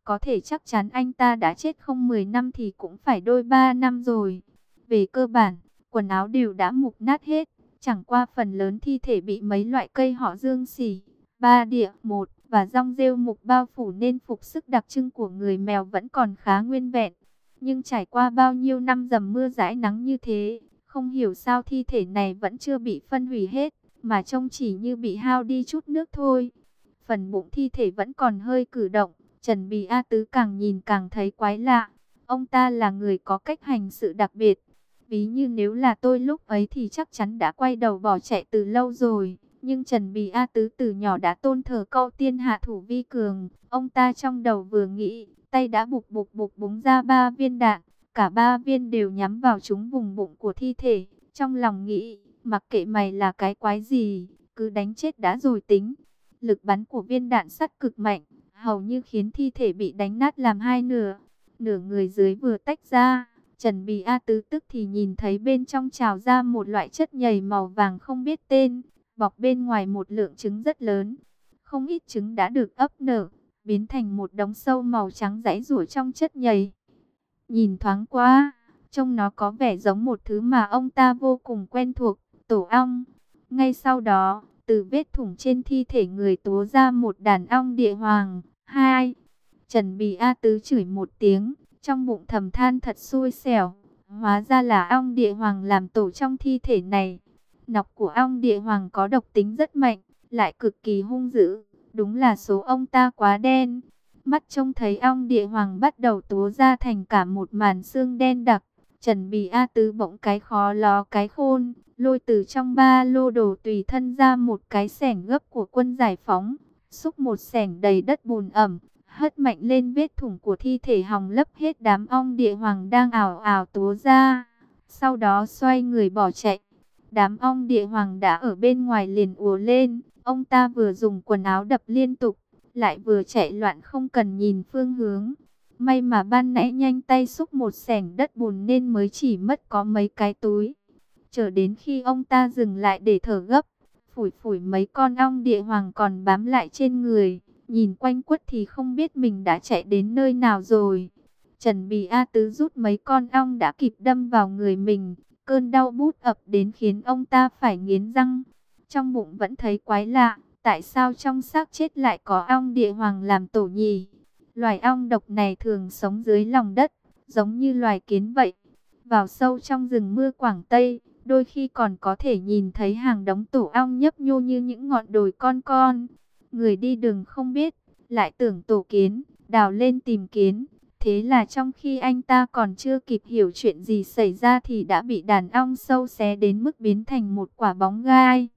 có thể chắc chắn anh ta đã chết không 10 năm thì cũng phải đôi 3 năm rồi. Về cơ bản, quần áo đều đã mục nát hết, chẳng qua phần lớn thi thể bị mấy loại cây họ dương xỉ, ba địa, một và rong rêu mục bao phủ nên phục sức đặc trưng của người Mèo vẫn còn khá nguyên vẹn. Nhưng trải qua bao nhiêu năm dầm mưa dãi nắng như thế, không hiểu sao thi thể này vẫn chưa bị phân hủy hết, mà trông chỉ như bị hao đi chút nước thôi. Phần bụng thi thể vẫn còn hơi cử động, Trần Bì A Tứ càng nhìn càng thấy quái lạ. Ông ta là người có cách hành sự đặc biệt. Ví như nếu là tôi lúc ấy thì chắc chắn đã quay đầu bỏ chạy từ lâu rồi. Nhưng Trần Bì A Tứ từ nhỏ đã tôn thờ câu tiên hạ thủ vi cường. Ông ta trong đầu vừa nghĩ, tay đã bục bục bục búng ra 3 viên đạn. Cả 3 viên đều nhắm vào trúng vùng bụng của thi thể. Trong lòng nghĩ, mặc kệ mày là cái quái gì, cứ đánh chết đã rồi tính. Lực bắn của viên đạn sắt cực mạnh, hầu như khiến thi thể bị đánh nát làm hai nửa. Nửa người dưới vừa tách ra, Trần Bì A Tứ tức thì nhìn thấy bên trong trào ra một loại chất nhầy màu vàng không biết tên, bọc bên ngoài một lượng trứng rất lớn. Không ít trứng đã được ấp nở, biến thành một đống sâu màu trắng giãy giụa trong chất nhầy. Nhìn thoáng qua, trông nó có vẻ giống một thứ mà ông ta vô cùng quen thuộc, tổ ong. Ngay sau đó, từ vết thủng trên thi thể người túa ra một đàn ong địa hoàng. Hai, Trần Bì A Tứ chửi một tiếng, trong bụng thầm than thật xui xẻo. Hóa ra là ong địa hoàng làm tổ trong thi thể này. Nọc của ong địa hoàng có độc tính rất mạnh, lại cực kỳ hung dữ. Đúng là số ông ta quá đen. Mắt trông thấy ong địa hoàng bắt đầu túa ra thành cả một màn xương đen đặc. Trần Bì A Tứ bỗng cái khó ló cái khôn, lôi từ trong ba lô đồ tùy thân ra một cái xẻng gấp của quân giải phóng, xúc một xẻng đầy đất bùn ẩm, hất mạnh lên vết thủng của thi thể hòng lấp hết đám ong địa hoàng đang ào ào túa ra. Sau đó xoay người bỏ chạy. Đám ong địa hoàng đã ở bên ngoài liền ùa lên, ông ta vừa dùng quần áo đập liên tục, lại vừa chạy loạn không cần nhìn phương hướng. May mà ban nãy nhanh tay xúc một xẻng đất bùn nên mới chỉ mất có mấy cái túi. Chờ đến khi ông ta dừng lại để thở gấp, phủi phủi mấy con ong địa hoàng còn bám lại trên người, nhìn quanh quất thì không biết mình đã chạy đến nơi nào rồi. Trần Bì A Tứ rút mấy con ong đã kịp đâm vào người mình, cơn đau bút ập đến khiến ông ta phải nghiến răng. Trong bụng vẫn thấy quái lạ, tại sao trong xác chết lại có ong địa hoàng làm tổ nhỉ? Loài ong độc này thường sống dưới lòng đất, giống như loài kiến vậy. Vào sâu trong rừng mưa Quảng Tây, đôi khi còn có thể nhìn thấy hàng đống tổ ong nhấp nhô như những ngọn đồi con. Người đi đường không biết, lại tưởng tổ kiến, đào lên tìm kiến. Thế là trong khi anh ta còn chưa kịp hiểu chuyện gì xảy ra thì đã bị đàn ong sâu xé đến mức biến thành một quả bóng gai.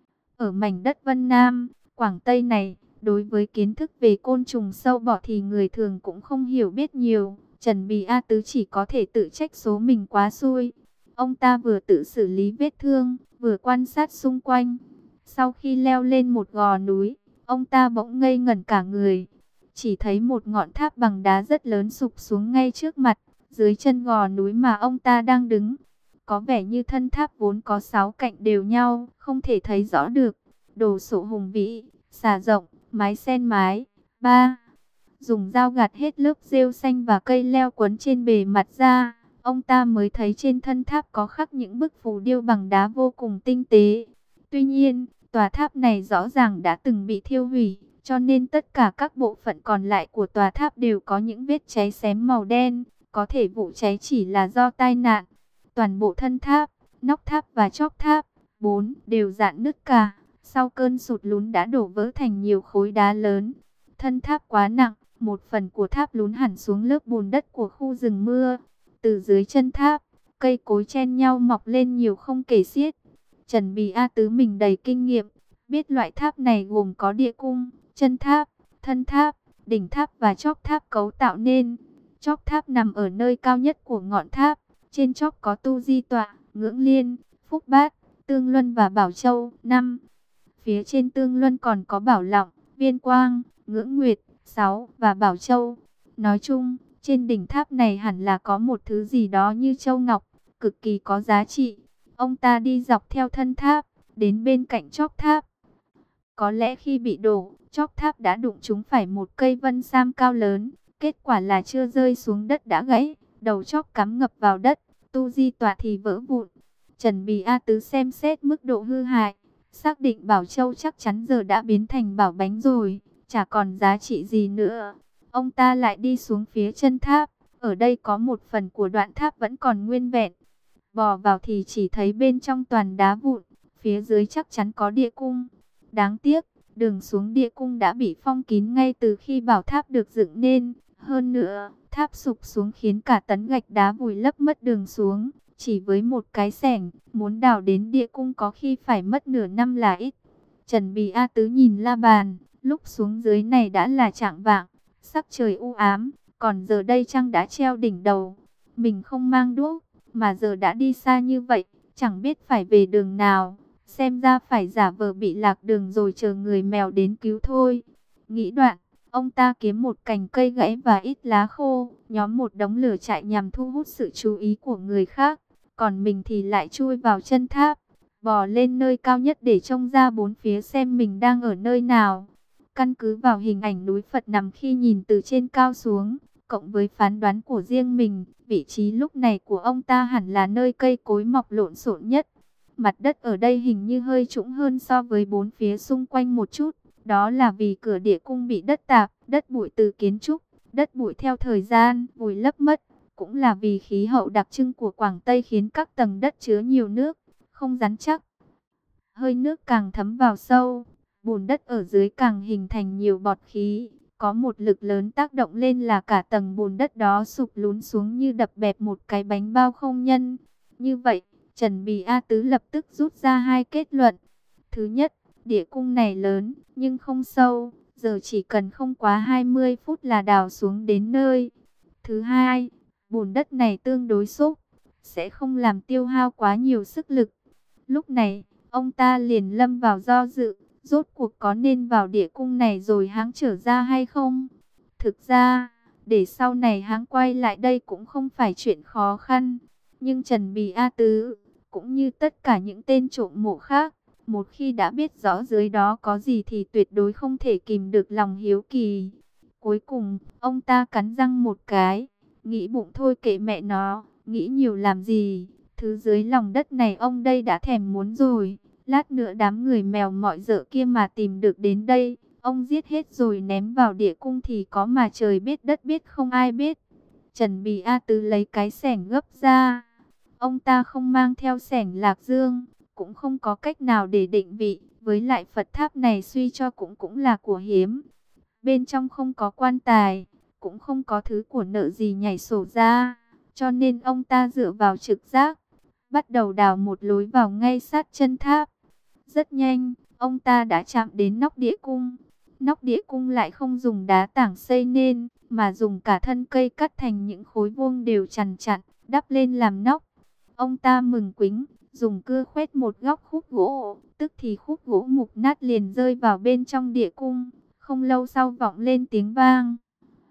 Ở mảnh đất Vân Nam, Quảng Tây này, đối với kiến thức về côn trùng sâu bọ thì người thường cũng không hiểu biết nhiều. Trần Bì A Tứ chỉ có thể tự trách số mình quá xui. Ông ta vừa tự xử lý vết thương, vừa quan sát xung quanh. Sau khi leo lên một gò núi, ông ta bỗng ngây ngẩn cả người. Chỉ thấy một ngọn tháp bằng đá rất lớn sụp xuống ngay trước mặt, dưới chân gò núi mà ông ta đang đứng. Có vẻ như thân tháp vốn có 6 cạnh đều nhau, không thể thấy rõ được. Đồ sộ hùng vĩ, xà rộng, mái sen mái. 3. Dùng dao gạt hết lớp rêu xanh và cây leo quấn trên bề mặt ra, ông ta mới thấy trên thân tháp có khắc những bức phù điêu bằng đá vô cùng tinh tế. Tuy nhiên, tòa tháp này rõ ràng đã từng bị thiêu hủy, cho nên tất cả các bộ phận còn lại của tòa tháp đều có những vết cháy xém màu đen. Có thể vụ cháy chỉ là do tai nạn. Toàn bộ thân tháp, nóc tháp và chóp tháp, 4 đều rạn nứt cả. Sau cơn sụt lún đã đổ vỡ thành nhiều khối đá lớn. Thân tháp quá nặng, một phần của tháp lún hẳn xuống lớp bùn đất của khu rừng mưa. Từ dưới chân tháp, cây cối chen nhau mọc lên nhiều không kể xiết. Trần Bì A Tứ mình đầy kinh nghiệm, biết loại tháp này gồm có địa cung, chân tháp, thân tháp, đỉnh tháp và chóp tháp cấu tạo nên. Chóp tháp nằm ở nơi cao nhất của ngọn tháp. Trên chóp có Tu Di Tọa, Ngưỡng Liên, Phúc Bát, Tương Luân và Bảo Châu. 5. Phía trên Tương Luân còn có Bảo Lọng, Viên Quang, Ngưỡng Nguyệt, 6 và Bảo Châu. Nói chung, trên đỉnh tháp này hẳn là có một thứ gì đó như châu ngọc, cực kỳ có giá trị. Ông ta đi dọc theo thân tháp, đến bên cạnh chóp tháp. Có lẽ khi bị đổ, chóp tháp đã đụng trúng phải một cây vân sam cao lớn, Kết quả là chưa rơi xuống đất đã gãy, đầu chóp cắm ngập vào đất, tu di tọa thì vỡ vụn. Trần Bì A Tứ xem xét mức độ hư hại, xác định Bảo Châu chắc chắn giờ đã biến thành bảo bánh rồi, chả còn giá trị gì nữa. Ông ta lại đi xuống phía chân tháp, ở đây có một phần của đoạn tháp vẫn còn nguyên vẹn. Bò vào thì chỉ thấy bên trong toàn đá vụn, phía dưới chắc chắn có địa cung. Đáng tiếc, đường xuống địa cung đã bị phong kín ngay từ khi bảo tháp được dựng nên. Hơn nữa, tháp sụp xuống khiến cả tấn gạch đá vùi lấp mất đường xuống. Chỉ với một cái xẻng, muốn đào đến địa cung có khi phải mất nửa năm là ít. Trần Bì A Tứ nhìn la bàn, lúc xuống dưới này đã là chạng vạng, sắc trời u ám, còn giờ đây trăng đã treo đỉnh đầu. Mình không mang đuốc, mà giờ đã đi xa như vậy, chẳng biết phải về đường nào. Xem ra phải giả vờ bị lạc đường rồi chờ người mèo đến cứu thôi. Nghĩ đoạn, ông ta kiếm một cành cây gãy và ít lá khô, nhóm một đống lửa chạy nhằm thu hút sự chú ý của người khác. Còn mình thì lại chui vào chân tháp, bò lên nơi cao nhất để trông ra bốn phía xem mình đang ở nơi nào. Căn cứ vào hình ảnh núi Phật nằm khi nhìn từ trên cao xuống, cộng với phán đoán của riêng mình, vị trí lúc này của ông ta hẳn là nơi cây cối mọc lộn xộn nhất. Mặt đất ở đây hình như hơi trũng hơn so với bốn phía xung quanh một chút. Đó là vì cửa địa cung bị đất tạp, đất bụi từ kiến trúc, đất bụi theo thời gian vùi lấp mất. Cũng là vì khí hậu đặc trưng của Quảng Tây khiến các tầng đất chứa nhiều nước, không rắn chắc. Hơi nước càng thấm vào sâu, bùn đất ở dưới càng hình thành nhiều bọt khí. Có một lực lớn tác động lên là cả tầng bùn đất đó sụp lún xuống như đập bẹp một cái bánh bao không nhân. Như vậy, Trần Bì A Tứ lập tức rút ra hai kết luận. Thứ nhất, địa cung này lớn nhưng không sâu, giờ chỉ cần không quá 20 phút là đào xuống đến nơi. Thứ hai, bùn đất này tương đối xốp, sẽ không làm tiêu hao quá nhiều sức lực. Lúc này, ông ta liền lâm vào do dự, rốt cuộc có nên vào địa cung này rồi hãng trở ra hay không? Thực ra, để sau này hãng quay lại đây cũng không phải chuyện khó khăn. Nhưng Trần Bì A Tứ, cũng như tất cả những tên trộm mộ khác, một khi đã biết rõ dưới đó có gì thì tuyệt đối không thể kìm được lòng hiếu kỳ. Cuối cùng, ông ta cắn răng một cái, nghĩ bụng thôi kệ mẹ nó, nghĩ nhiều làm gì, thứ dưới lòng đất này ông đây đã thèm muốn rồi. Lát nữa đám người mèo mọi dợ kia mà tìm được đến đây, ông giết hết rồi ném vào địa cung thì có mà trời biết đất biết không ai biết. Trần Bì A Tứ lấy cái xẻng gấp ra. Ông ta không mang theo xẻng lạc dương, cũng không có cách nào để định vị, với lại Phật tháp này suy cho cũng là của hiếm. Bên trong không có quan tài, cũng không có thứ của nợ gì nhảy sổ ra, cho nên ông ta dựa vào trực giác, bắt đầu đào một lối vào ngay sát chân tháp. Rất nhanh, ông ta đã chạm đến nóc đĩa cung. Nóc đĩa cung lại không dùng đá tảng xây nên, mà dùng cả thân cây cắt thành những khối vuông đều chằn chặn, đắp lên làm nóc. Ông ta mừng quính, dùng cưa khoét một góc khúc gỗ, tức thì khúc gỗ mục nát liền rơi vào bên trong địa cung. Không lâu sau vọng lên tiếng vang.